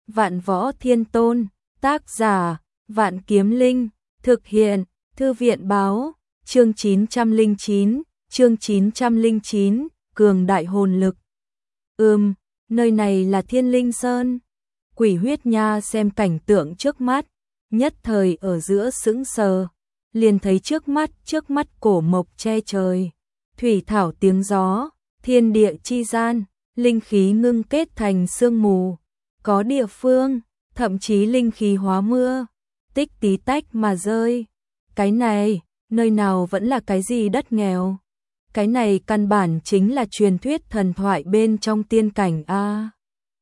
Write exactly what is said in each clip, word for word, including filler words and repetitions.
Vạn Võ Thiên Tôn, tác giả, Vạn Kiếm Linh, thực hiện, Thư viện báo, chương chín trăm lẻ chín, chương chín trăm lẻ chín, cường đại hồn lực. Ừm, nơi này là Thiên Linh Sơn. Quỷ Huyết Nha xem cảnh tượng trước mắt, nhất thời ở giữa sững sờ, liền thấy trước mắt, trước mắt cổ mộc che trời, thủy thảo tiếng gió, thiên địa chi gian, linh khí ngưng kết thành sương mù, có địa phương, thậm chí linh khí hóa mưa, tích tí tách mà rơi. Cái này, nơi nào vẫn là cái gì đất nghèo? Cái này căn bản chính là truyền thuyết thần thoại bên trong tiên cảnh a.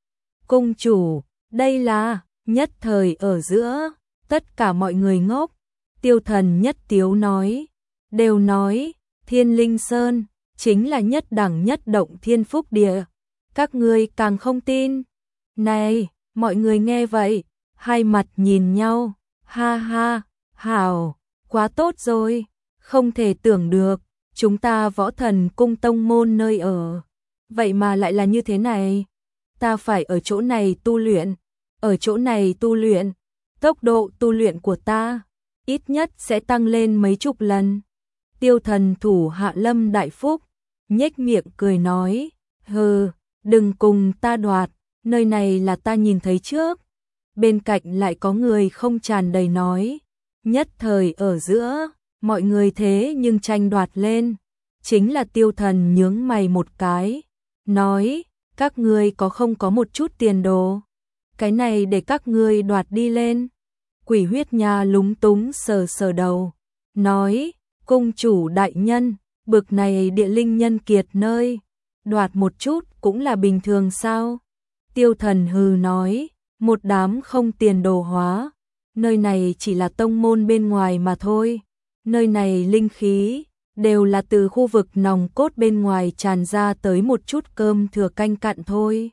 Cung chủ, đây là, nhất thời ở giữa, tất cả mọi người ngốc. Tiêu Thần nhất tiếu nói, đều nói, Thiên Linh Sơn chính là nhất đẳng nhất động thiên phúc địa. Các ngươi càng không tin. Này, mọi người nghe vậy, hai mặt nhìn nhau, ha ha, hảo, quá tốt rồi, không thể tưởng được, chúng ta Võ Thần Cung tông môn nơi ở, vậy mà lại là như thế này. Ta phải ở chỗ này tu luyện, ở chỗ này tu luyện, tốc độ tu luyện của ta ít nhất sẽ tăng lên mấy chục lần. Tiêu Thần thủ hạ Lâm Đại Phúc nhếch miệng cười nói, hừ, đừng cùng ta đoạt, nơi này là ta nhìn thấy trước. Bên cạnh lại có người không tràn đầy nói, nhất thời ở giữa, mọi người thế nhưng tranh đoạt lên. Chính là Tiêu Thần nhướng mày một cái, nói, các ngươi có không có một chút tiền đồ, cái này để các ngươi đoạt đi lên. Quỷ Huyết Nha lúng túng sờ sờ đầu, nói, cung chủ đại nhân, bực này địa linh nhân kiệt nơi, đoạt một chút cũng là bình thường sao? Tiêu Thần hừ nói, một đám không tiền đồ hóa, nơi này chỉ là tông môn bên ngoài mà thôi, nơi này linh khí đều là từ khu vực nòng cốt bên ngoài tràn ra tới một chút cơm thừa canh cặn thôi.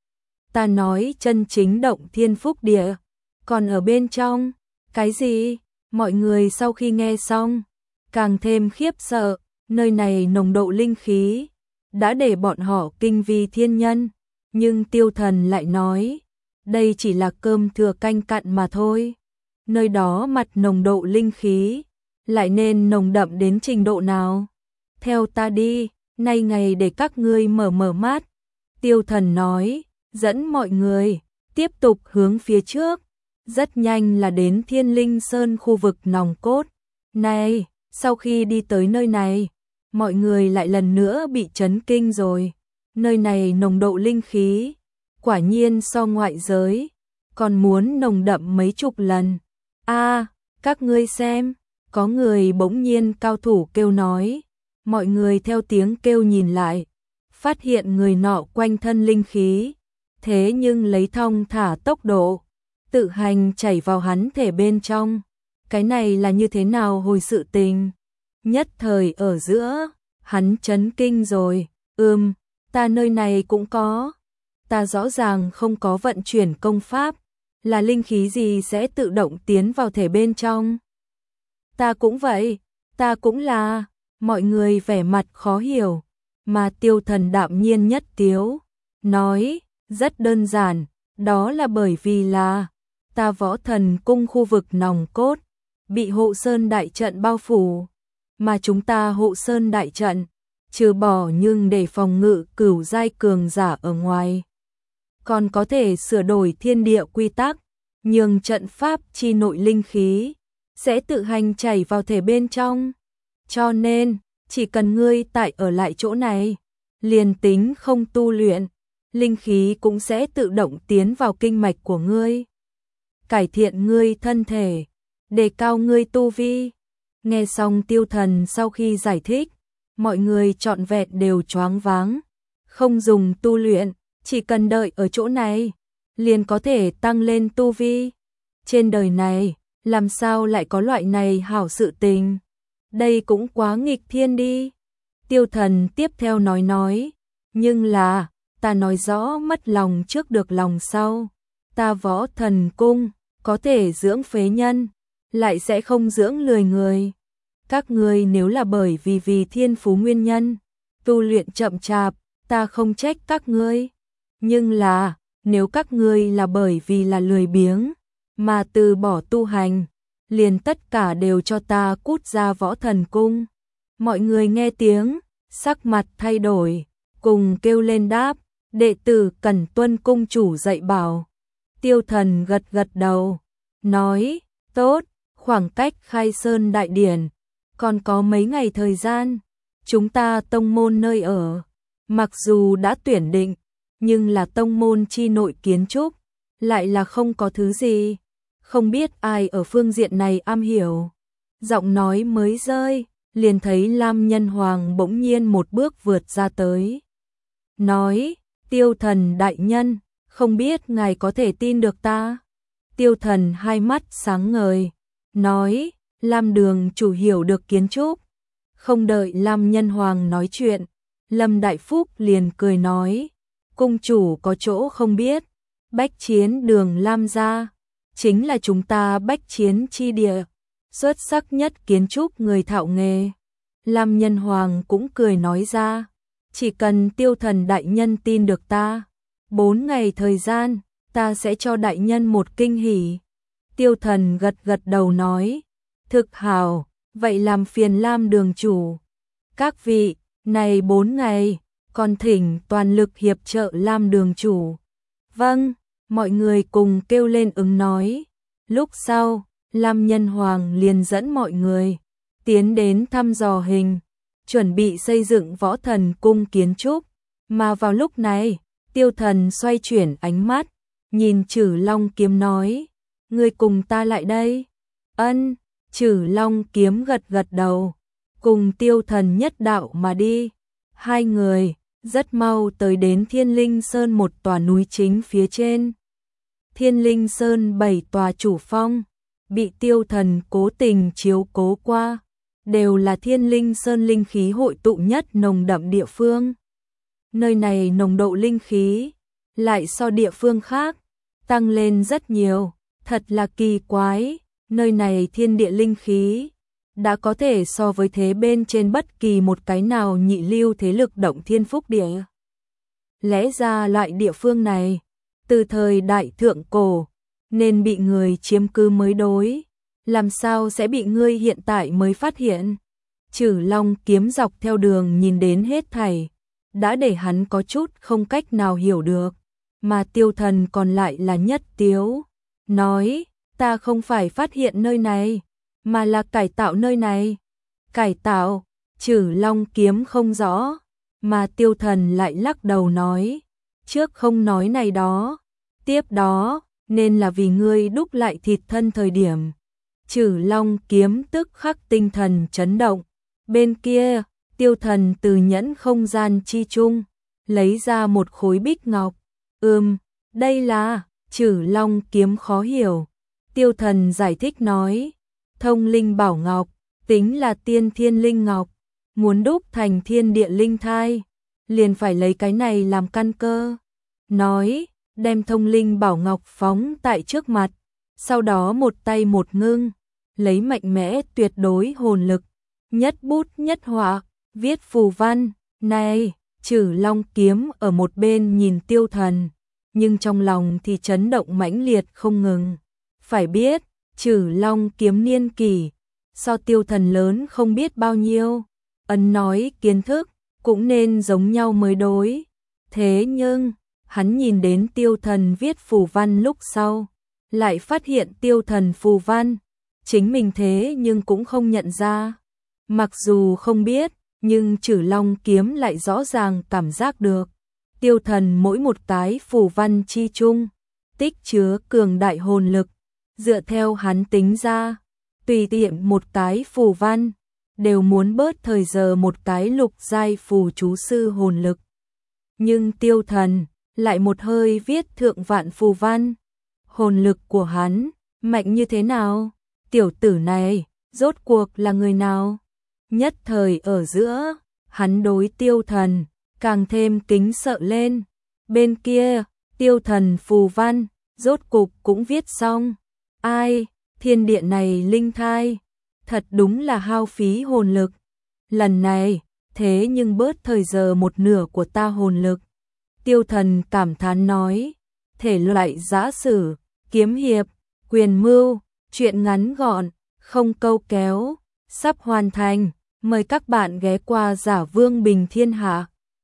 Ta nói chân chính động thiên phúc địa, còn ở bên trong, cái gì? Mọi người sau khi nghe xong, càng thêm khiếp sợ, nơi này nồng độ linh khí đã để bọn họ kinh vi thiên nhân, nhưng Tiêu Thần lại nói, đây chỉ là cơm thừa canh cặn mà thôi. Nơi đó mặt nồng độ linh khí lại nên nồng đậm đến trình độ nào? Theo ta đi, nay ngày để các ngươi mở mở mắt. Tiêu Thần nói, dẫn mọi người tiếp tục hướng phía trước, rất nhanh là đến Thiên Linh Sơn khu vực nòng cốt. Này, sau khi đi tới nơi này, mọi người lại lần nữa bị chấn kinh rồi. Nơi này nồng độ linh khí, quả nhiên so ngoại giới, còn muốn nồng đậm mấy chục lần. A, các ngươi xem, có người bỗng nhiên cao thủ kêu nói. Mọi người theo tiếng kêu nhìn lại, phát hiện người nọ quanh thân linh khí, thế nhưng lấy thong thả tốc độ, tự hành chảy vào hắn thể bên trong. Cái này là như thế nào hồi sự tình? Nhất thời ở giữa, hắn chấn kinh rồi, ừm, ta nơi này cũng có. Ta rõ ràng không có vận chuyển công pháp, là linh khí gì sẽ tự động tiến vào thể bên trong. Ta cũng vậy, ta cũng là, mọi người vẻ mặt khó hiểu, mà Tiêu Thần đạm nhiên nhất tiếu, nói, rất đơn giản, đó là bởi vì là, ta Võ Thần Cung khu vực nòng cốt, bị hộ sơn đại trận bao phủ, mà chúng ta hộ sơn đại trận, trừ bỏ nhưng để phòng ngự cửu giai cường giả ở ngoài, còn có thể sửa đổi thiên địa quy tắc, nhường trận pháp chi nội linh khí sẽ tự hành chảy vào thể bên trong. Cho nên, chỉ cần ngươi tại ở lại chỗ này, liền tính không tu luyện, linh khí cũng sẽ tự động tiến vào kinh mạch của ngươi, cải thiện ngươi thân thể, đề cao ngươi tu vi. Nghe xong Tiêu Thần sau khi giải thích, mọi người trọn vẹn đều choáng váng, không dùng tu luyện, chỉ cần đợi ở chỗ này, liền có thể tăng lên tu vi. Trên đời này, làm sao lại có loại này hảo sự tình? Đây cũng quá nghịch thiên đi. Tiêu Thần tiếp theo nói nói, nhưng là, ta nói rõ mất lòng trước được lòng sau. Ta Võ Thần Cung, có thể dưỡng phế nhân, lại sẽ không dưỡng lười người. Các ngươi nếu là bởi vì vì thiên phú nguyên nhân, tu luyện chậm chạp, ta không trách các ngươi. Nhưng là, nếu các ngươi là bởi vì là lười biếng mà từ bỏ tu hành, liền tất cả đều cho ta cút ra Võ Thần Cung. Mọi người nghe tiếng, sắc mặt thay đổi, cùng kêu lên đáp, đệ tử cần tuân cung chủ dạy bảo. Tiêu Thần gật gật đầu, nói, tốt, khoảng cách khai sơn đại điển, còn có mấy ngày thời gian, chúng ta tông môn nơi ở, mặc dù đã tuyển định, nhưng là tông môn chi nội kiến trúc, lại là không có thứ gì, không biết ai ở phương diện này am hiểu. Giọng nói mới rơi, liền thấy Lam Nhân Hoàng bỗng nhiên một bước vượt ra tới. Nói, Tiêu Thần đại nhân, không biết ngài có thể tin được ta? Tiêu Thần hai mắt sáng ngời, nói, Lam Đường chủ hiểu được kiến trúc. Không đợi Lam Nhân Hoàng nói chuyện, Lâm Đại Phúc liền cười nói, cung chủ có chỗ không biết, Bách Chiến Đường Lam gia chính là chúng ta bách chiến chi địa, xuất sắc nhất kiến trúc người thạo nghề. Lam Nhân Hoàng cũng cười nói ra, chỉ cần Tiêu Thần đại nhân tin được ta, bốn ngày thời gian, ta sẽ cho đại nhân một kinh hỉ. Tiêu Thần gật gật đầu nói, thực hào, vậy làm phiền Lam đường chủ. Các vị, này bốn ngày, còn thỉnh toàn lực hiệp trợ Lam đường chủ. Vâng, mọi người cùng kêu lên ứng nói. Lúc sau, Lam Nhân Hoàng liền dẫn mọi người tiến đến thăm dò hình, chuẩn bị xây dựng Võ Thần Cung kiến trúc. Mà vào lúc này, Tiêu Thần xoay chuyển ánh mắt, nhìn Trử Long Kiếm nói, ngươi cùng ta lại đây. Ân, Trử Long Kiếm gật gật đầu, cùng Tiêu Thần nhất đạo mà đi. Hai người rất mau tới đến Thiên Linh Sơn, một tòa núi chính phía trên. Thiên Linh Sơn bảy tòa chủ phong, bị Tiêu Thần cố tình chiếu cố qua, đều là Thiên Linh Sơn linh khí hội tụ nhất nồng đậm địa phương. Nơi này nồng độ linh khí lại so địa phương khác tăng lên rất nhiều, thật là kỳ quái. Nơi này thiên địa linh khí đã có thể so với thế bên trên bất kỳ một cái nào nhị lưu thế lực động thiên phúc địa. Lẽ ra loại địa phương này, từ thời đại thượng cổ, nên bị người chiếm cứ mới đối, làm sao sẽ bị ngươi hiện tại mới phát hiện? Trử Long Kiếm dọc theo đường nhìn đến hết thảy, đã để hắn có chút không cách nào hiểu được, mà Tiêu Thần còn lại là nhất tiếu, nói, ta không phải phát hiện nơi này, mà là cải tạo nơi này. Cải tạo? Trử Long Kiếm không rõ, mà Tiêu Thần lại lắc đầu nói, trước không nói này đó, tiếp đó, nên là vì ngươi đúc lại thịt thân thời điểm. Trử Long Kiếm tức khắc tinh thần chấn động. Bên kia, Tiêu Thần từ nhẫn không gian chi chung, lấy ra một khối bích ngọc. Ừm, đây là, Trử Long Kiếm khó hiểu. Tiêu Thần giải thích nói, thông linh bảo ngọc, tính là tiên thiên linh ngọc, muốn đúc thành thiên địa linh thai, liền phải lấy cái này làm căn cơ. Nói, đem thông linh bảo ngọc phóng tại trước mặt, sau đó một tay một ngưng, lấy mạnh mẽ tuyệt đối hồn lực, nhất bút nhất họa, viết phù văn. Này, Trử Long Kiếm ở một bên nhìn Tiêu Thần, nhưng trong lòng thì chấn động mãnh liệt không ngừng. Phải biết, Trử Long Kiếm niên kỷ so Tiêu Thần lớn không biết bao nhiêu, ấn nói kiến thức cũng nên giống nhau mới đối. Thế nhưng, hắn nhìn đến Tiêu Thần viết phù văn lúc sau, lại phát hiện Tiêu Thần phù văn, chính mình thế nhưng cũng không nhận ra. Mặc dù không biết, nhưng Trử Long Kiếm lại rõ ràng cảm giác được. Tiêu Thần mỗi một cái phù văn chi chung, tích chứa cường đại hồn lực, dựa theo hắn tính ra, tùy tiện một cái phù văn, đều muốn bớt thời giờ một cái lục giai phù chú sư hồn lực. Nhưng Tiêu Thần lại một hơi viết thượng vạn phù văn. Hồn lực của hắn mạnh như thế nào? Tiểu tử này rốt cuộc là người nào? Nhất thời ở giữa, hắn đối Tiêu Thần càng thêm kính sợ lên. Bên kia, Tiêu Thần phù văn rốt cục cũng viết xong. Ai, thiên địa này linh thai, thật đúng là hao phí hồn lực. Lần này, thế nhưng bớt thời giờ một nửa của ta hồn lực. Tiêu Thần cảm thán nói, thể loại giã sử, kiếm hiệp, quyền mưu, truyện ngắn gọn, không câu kéo, sắp hoàn thành. Mời các bạn ghé qua Giả Vương Bình Thiên Hạ.